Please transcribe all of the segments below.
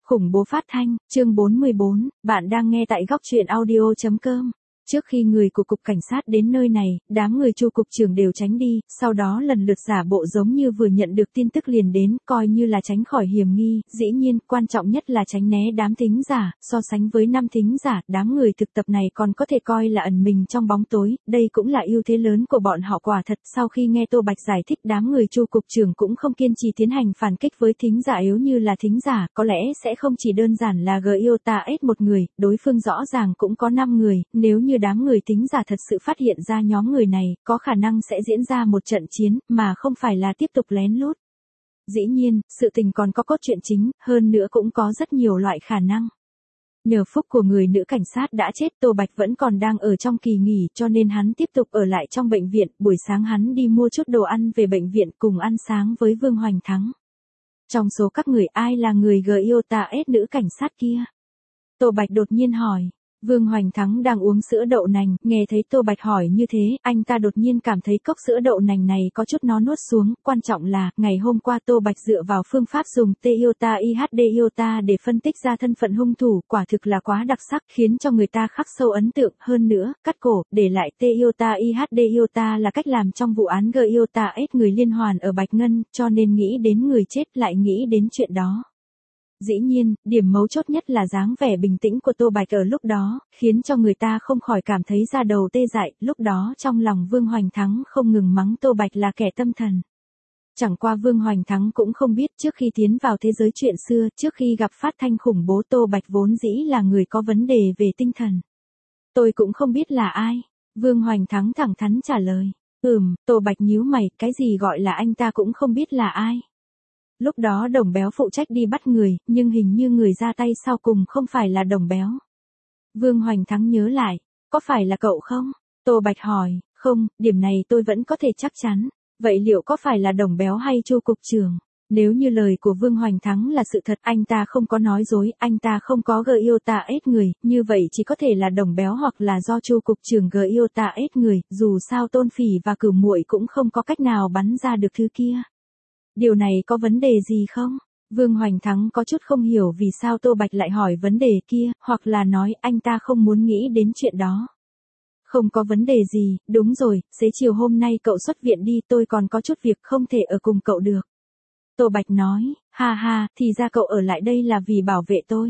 Khủng bố phát thanh, chương 44, bạn đang nghe tại góc truyện audio.com. Trước khi người của cục cảnh sát đến nơi này, đám người Chu cục trưởng đều tránh đi, sau đó lần lượt giả bộ giống như vừa nhận được tin tức liền đến, coi như là tránh khỏi hiểm nghi. Dĩ nhiên, quan trọng nhất là tránh né đám thính giả. So sánh với năm thính giả, đám người thực tập này còn có thể coi là ẩn mình trong bóng tối, đây cũng là ưu thế lớn của bọn họ quả thật. Sau khi nghe Tô Bạch giải thích, đám người Chu cục trưởng cũng không kiên trì tiến hành phản kích với thính giả yếu như là thính giả, có lẽ sẽ không chỉ đơn giản là Giota S một người, đối phương rõ ràng cũng có 5 người, nếu như đám người thính giả thật sự phát hiện ra nhóm người này, có khả năng sẽ diễn ra một trận chiến, mà không phải là tiếp tục lén lút. Dĩ nhiên, sự tình còn có cốt truyện chính, hơn nữa cũng có rất nhiều loại khả năng. Nhờ phúc của người nữ cảnh sát đã chết, Tô Bạch vẫn còn đang ở trong kỳ nghỉ, cho nên hắn tiếp tục ở lại trong bệnh viện. Buổi sáng hắn đi mua chút đồ ăn về bệnh viện cùng ăn sáng với Vương Hoành Thắng. Trong số các người ai là người Giota S nữ cảnh sát kia? Tô Bạch đột nhiên hỏi. Vương Hoành Thắng đang uống sữa đậu nành, nghe thấy Tô Bạch hỏi như thế, anh ta đột nhiên cảm thấy cốc sữa đậu nành này có chút nó nuốt xuống, quan trọng là, ngày hôm qua Tô Bạch dựa vào phương pháp dùng Iota IHD Iota để phân tích ra thân phận hung thủ, quả thực là quá đặc sắc, khiến cho người ta khắc sâu ấn tượng, hơn nữa, cắt cổ, để lại Iota IHD Iota là cách làm trong vụ án Giota S người liên hoàn ở Bạch Ngân, cho nên nghĩ đến người chết lại nghĩ đến chuyện đó. Dĩ nhiên, điểm mấu chốt nhất là dáng vẻ bình tĩnh của Tô Bạch ở lúc đó, khiến cho người ta không khỏi cảm thấy da đầu tê dại, lúc đó trong lòng Vương Hoành Thắng không ngừng mắng Tô Bạch là kẻ tâm thần. Chẳng qua Vương Hoành Thắng cũng không biết trước khi tiến vào thế giới chuyện xưa, trước khi gặp phát thanh khủng bố Tô Bạch vốn dĩ là người có vấn đề về tinh thần. Tôi cũng không biết là ai. Vương Hoành Thắng thẳng thắn trả lời. Tô Bạch nhíu mày, cái gì gọi là anh ta cũng không biết là ai. Lúc đó Đồng Béo phụ trách đi bắt người, nhưng hình như người ra tay sau cùng không phải là Đồng Béo. Vương Hoành Thắng nhớ lại, có phải là cậu không? Tô Bạch hỏi, không, điểm này tôi vẫn có thể chắc chắn. Vậy liệu có phải là Đồng Béo hay Chu cục trưởng? Nếu như lời của Vương Hoành Thắng là sự thật, anh ta không có nói dối, anh ta không có Giota S người, như vậy chỉ có thể là Đồng Béo hoặc là do Chu cục trưởng Giota S người, dù sao Tôn Phỉ và Cửu Muội cũng không có cách nào bắn ra được thứ kia. Điều này có vấn đề gì không? Vương Hoành Thắng có chút không hiểu vì sao Tô Bạch lại hỏi vấn đề kia, hoặc là nói anh ta không muốn nghĩ đến chuyện đó. Không có vấn đề gì, đúng rồi, xế chiều hôm nay cậu xuất viện đi, tôi còn có chút việc không thể ở cùng cậu được. Tô Bạch nói, ha ha, thì ra cậu ở lại đây là vì bảo vệ tôi.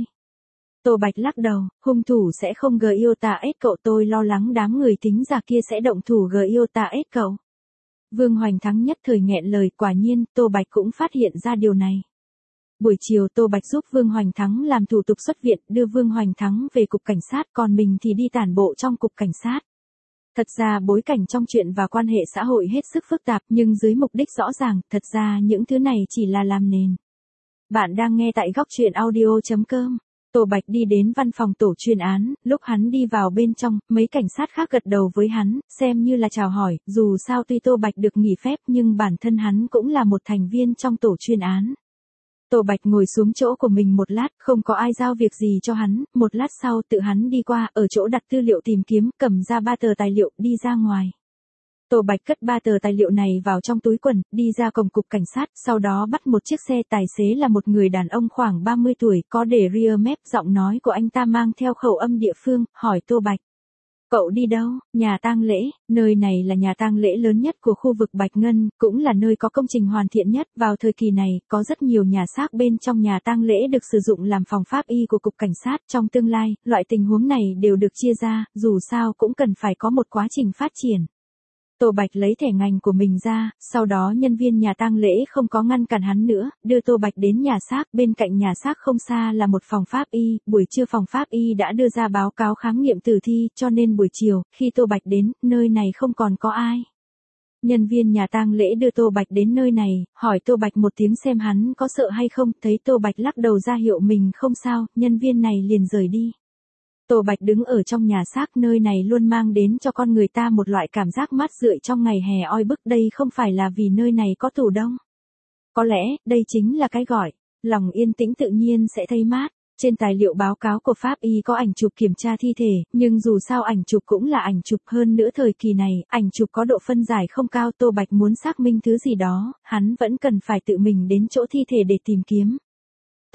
Tô Bạch lắc đầu, hung thủ sẽ không Giota S cậu, tôi lo lắng đám người thính giả kia sẽ động thủ Giota S cậu. Vương Hoành Thắng nhất thời nghẹn lời, quả nhiên, Tô Bạch cũng phát hiện ra điều này. Buổi chiều Tô Bạch giúp Vương Hoành Thắng làm thủ tục xuất viện, đưa Vương Hoành Thắng về cục cảnh sát, còn mình thì đi tản bộ trong cục cảnh sát. Thật ra bối cảnh trong chuyện và quan hệ xã hội hết sức phức tạp, nhưng dưới mục đích rõ ràng, thật ra những thứ này chỉ là làm nền. Bạn đang nghe tại góc truyện audio.com. Tô Bạch đi đến văn phòng tổ chuyên án, lúc hắn đi vào bên trong, mấy cảnh sát khác gật đầu với hắn, xem như là chào hỏi, dù sao tuy Tô Bạch được nghỉ phép nhưng bản thân hắn cũng là một thành viên trong tổ chuyên án. Tô Bạch ngồi xuống chỗ của mình một lát, không có ai giao việc gì cho hắn, một lát sau tự hắn đi qua, ở chỗ đặt tư liệu tìm kiếm, cầm ra 3 tờ tài liệu, đi ra ngoài. Tô Bạch cất 3 tờ tài liệu này vào trong túi quần, đi ra cổng cục cảnh sát, sau đó bắt một chiếc xe, tài xế là một người đàn ông khoảng 30 tuổi, có để rear map, giọng nói của anh ta mang theo khẩu âm địa phương, hỏi Tô Bạch. Cậu đi đâu? Nhà tang lễ, nơi này là nhà tang lễ lớn nhất của khu vực Bạch Ngân, cũng là nơi có công trình hoàn thiện nhất. Vào thời kỳ này, có rất nhiều nhà xác bên trong nhà tang lễ được sử dụng làm phòng pháp y của cục cảnh sát. Trong tương lai, loại tình huống này đều được chia ra, dù sao cũng cần phải có một quá trình phát triển. Tô Bạch lấy thẻ ngành của mình ra, sau đó nhân viên nhà tang lễ không có ngăn cản hắn nữa, đưa Tô Bạch đến nhà xác, bên cạnh nhà xác không xa là một phòng pháp y, buổi trưa phòng pháp y đã đưa ra báo cáo khám nghiệm tử thi, cho nên buổi chiều, khi Tô Bạch đến, nơi này không còn có ai. Nhân viên nhà tang lễ đưa Tô Bạch đến nơi này, hỏi Tô Bạch một tiếng xem hắn có sợ hay không, thấy Tô Bạch lắc đầu ra hiệu mình không sao, nhân viên này liền rời đi. Tô Bạch đứng ở trong nhà xác, nơi này luôn mang đến cho con người ta một loại cảm giác mát rượi trong ngày hè oi bức, đây không phải là vì nơi này có tủ đông. Có lẽ, đây chính là cái gọi, lòng yên tĩnh tự nhiên sẽ thấy mát. Trên tài liệu báo cáo của pháp y có ảnh chụp kiểm tra thi thể, nhưng dù sao ảnh chụp cũng là ảnh chụp, hơn nữa thời kỳ này, ảnh chụp có độ phân giải không cao. Tô Bạch muốn xác minh thứ gì đó, hắn vẫn cần phải tự mình đến chỗ thi thể để tìm kiếm.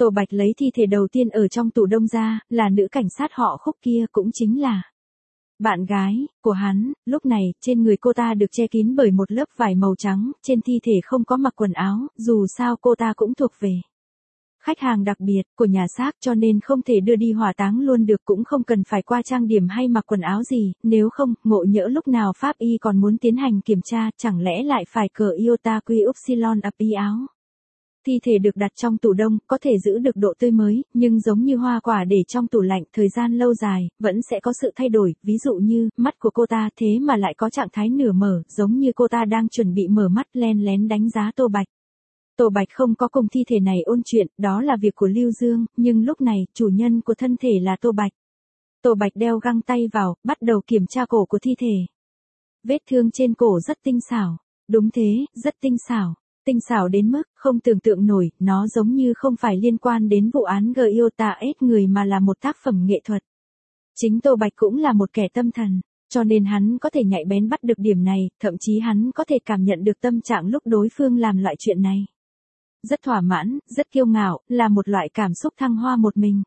Tô Bạch lấy thi thể đầu tiên ở trong tủ đông ra, là nữ cảnh sát họ Khúc kia, cũng chính là bạn gái của hắn. Lúc này, trên người cô ta được che kín bởi một lớp vải màu trắng, trên thi thể không có mặc quần áo, dù sao cô ta cũng thuộc về khách hàng đặc biệt của nhà xác, cho nên không thể đưa đi hỏa táng luôn được, cũng không cần phải qua trang điểm hay mặc quần áo gì, nếu không, ngộ nhỡ lúc nào pháp y còn muốn tiến hành kiểm tra, chẳng lẽ lại phải cờ iota quy upsilon ập y áo. Thi thể được đặt trong tủ đông, có thể giữ được độ tươi mới, nhưng giống như hoa quả để trong tủ lạnh, thời gian lâu dài, vẫn sẽ có sự thay đổi, ví dụ như, mắt của cô ta thế mà lại có trạng thái nửa mở, giống như cô ta đang chuẩn bị mở mắt len lén đánh giá Tô Bạch. Tô Bạch không có cùng thi thể này ôn chuyện, đó là việc của Lưu Dương, nhưng lúc này, chủ nhân của thân thể là Tô Bạch. Tô Bạch đeo găng tay vào, bắt đầu kiểm tra cổ của thi thể. Vết thương trên cổ rất tinh xảo. Đúng thế, rất tinh xảo. Tinh xảo đến mức, không tưởng tượng nổi, nó giống như không phải liên quan đến vụ án Giota S người mà là một tác phẩm nghệ thuật. Chính Tô Bạch cũng là một kẻ tâm thần, cho nên hắn có thể nhạy bén bắt được điểm này, thậm chí hắn có thể cảm nhận được tâm trạng lúc đối phương làm loại chuyện này. Rất thỏa mãn, rất kiêu ngạo, là một loại cảm xúc thăng hoa một mình.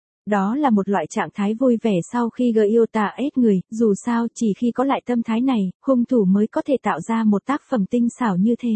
Đó là một loại trạng thái vui vẻ sau khi Giota S người, dù sao chỉ khi có lại tâm thái này, hung thủ mới có thể tạo ra một tác phẩm tinh xảo như thế.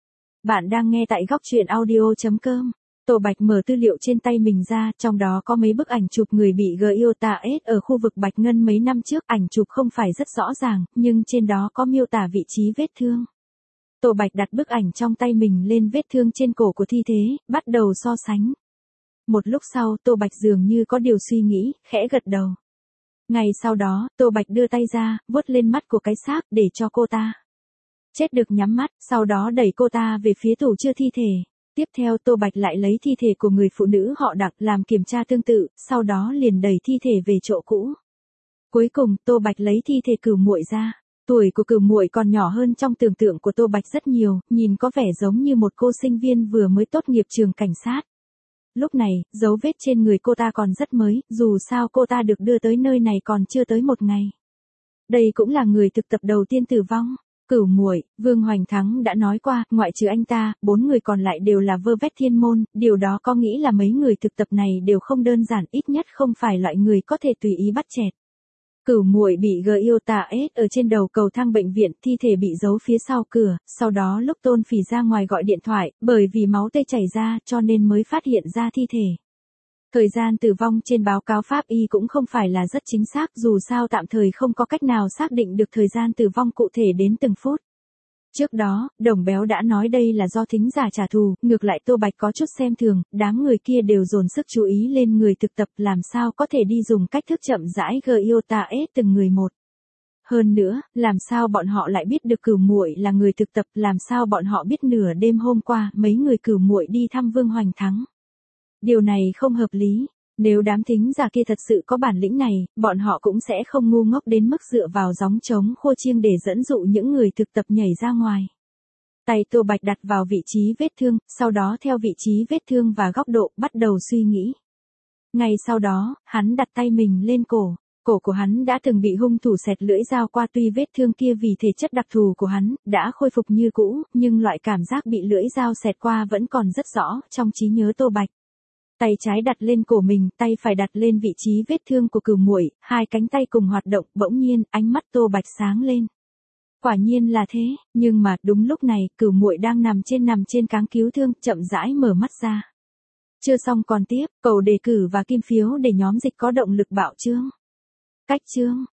Bạn đang nghe tại góc truyện audio.com. Tô Bạch mở tư liệu trên tay mình ra, trong đó có mấy bức ảnh chụp người bị Giota S ở khu vực Bạch Ngân mấy năm trước, ảnh chụp không phải rất rõ ràng, nhưng trên đó có miêu tả vị trí vết thương. Tô Bạch đặt bức ảnh trong tay mình lên vết thương trên cổ của thi thế, bắt đầu so sánh. Một lúc sau, Tô Bạch dường như có điều suy nghĩ, khẽ gật đầu. Ngày sau đó, Tô Bạch đưa tay ra, vuốt lên mắt của cái xác để cho cô ta chết được nhắm mắt, sau đó đẩy cô ta về phía tủ chứa thi thể. Tiếp theo Tô Bạch lại lấy thi thể của người phụ nữ họ Đặng làm kiểm tra tương tự, sau đó liền đẩy thi thể về chỗ cũ. Cuối cùng, Tô Bạch lấy thi thể Cửu Muội ra. Tuổi của Cửu Muội còn nhỏ hơn trong tưởng tượng của Tô Bạch rất nhiều, nhìn có vẻ giống như một cô sinh viên vừa mới tốt nghiệp trường cảnh sát. Lúc này, dấu vết trên người cô ta còn rất mới, dù sao cô ta được đưa tới nơi này còn chưa tới một ngày. Đây cũng là người thực tập đầu tiên tử vong. Cửu Muội, Vương Hoành Thắng đã nói qua, ngoại trừ anh ta, 4 người còn lại đều là vơ vét thiên môn, điều đó có nghĩ là mấy người thực tập này đều không đơn giản, ít nhất không phải loại người có thể tùy ý bắt chẹt. Cửu Muội bị Giota S ở trên đầu cầu thang bệnh viện, thi thể bị giấu phía sau cửa, sau đó lúc Tôn Phỉ ra ngoài gọi điện thoại, bởi vì máu tươi chảy ra cho nên mới phát hiện ra thi thể. Thời gian tử vong trên báo cáo pháp y cũng không phải là rất chính xác, dù sao tạm thời không có cách nào xác định được thời gian tử vong cụ thể đến từng phút. Trước đó, Đồng Béo đã nói đây là do thính giả trả thù, ngược lại Tô Bạch có chút xem thường, đám người kia đều dồn sức chú ý lên người thực tập, làm sao có thể đi dùng cách thức chậm rãi Giota S từng người một. Hơn nữa, làm sao bọn họ lại biết được Cửu Muội là người thực tập, làm sao bọn họ biết nửa đêm hôm qua, mấy người Cửu Muội đi thăm Vương Hoành Thắng. Điều này không hợp lý. Nếu đám thính giả kia thật sự có bản lĩnh này, bọn họ cũng sẽ không ngu ngốc đến mức dựa vào gióng trống khô chiêng để dẫn dụ những người thực tập nhảy ra ngoài. Tay Tô Bạch đặt vào vị trí vết thương, sau đó theo vị trí vết thương và góc độ bắt đầu suy nghĩ. Ngay sau đó, hắn đặt tay mình lên cổ. Cổ của hắn đã từng bị hung thủ xẹt lưỡi dao qua, tuy vết thương kia vì thể chất đặc thù của hắn đã khôi phục như cũ, nhưng loại cảm giác bị lưỡi dao xẹt qua vẫn còn rất rõ trong trí nhớ Tô Bạch. Tay trái đặt lên cổ mình, tay phải đặt lên vị trí vết thương của Cửu Muội, hai cánh tay cùng hoạt động, bỗng nhiên, ánh mắt Tô Bạch sáng lên. Quả nhiên là thế, nhưng mà, đúng lúc này, Cửu Muội đang nằm trên cáng cứu thương, chậm rãi mở mắt ra. Chưa xong còn tiếp, cầu đề cử và kim phiếu để nhóm Dịch có động lực bạo chương. Cách chương.